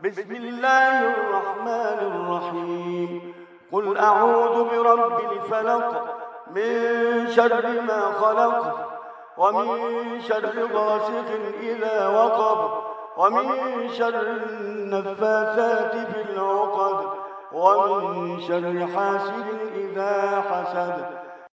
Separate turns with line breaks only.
بسم الله الرحمن الرحيم. قل أعوذ برب الفلق، من شر ما خلق، ومن شر غاسق إذا وقب، ومن شر النفاثات في العقد، ومن شر حاسد إذا حسد.